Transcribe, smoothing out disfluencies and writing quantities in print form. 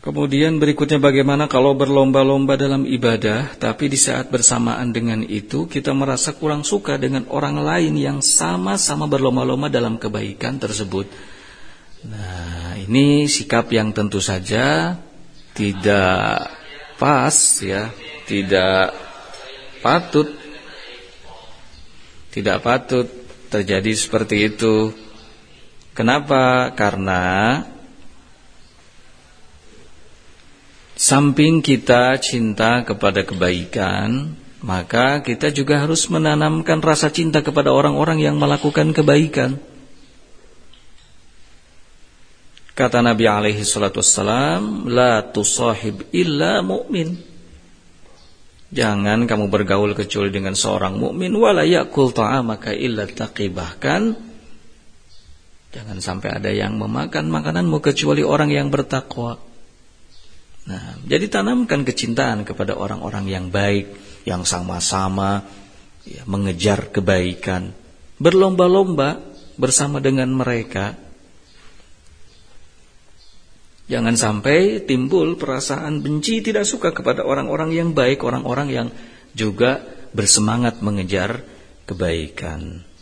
Kemudian berikutnya bagaimana kalau berlomba-lomba dalam ibadah, tapi di saat bersamaan dengan itu kita merasa kurang suka dengan orang lain yang sama-sama berlomba-lomba dalam kebaikan tersebut. Nah, ini sikap yang tentu saja tidak pas ya, tidak patut terjadi seperti itu. Kenapa? Karena samping kita cinta kepada kebaikan, maka kita juga harus menanamkan rasa cinta kepada orang-orang yang melakukan kebaikan. Kata Nabi alaihi salatu wassalam, la tusahib illa mu'min. Jangan kamu bergaul kecuali dengan seorang mukmin, wala yakul ta'amaka illa taqi. Bahkan jangan sampai ada yang memakan makananmu kecuali orang yang bertakwa. Nah, jadi tanamkan kecintaan kepada orang-orang yang baik, yang sama-sama ya, mengejar kebaikan, berlomba-lomba bersama dengan mereka. Jangan sampai timbul perasaan benci, tidak suka kepada orang-orang yang baik, orang-orang yang juga bersemangat mengejar kebaikan.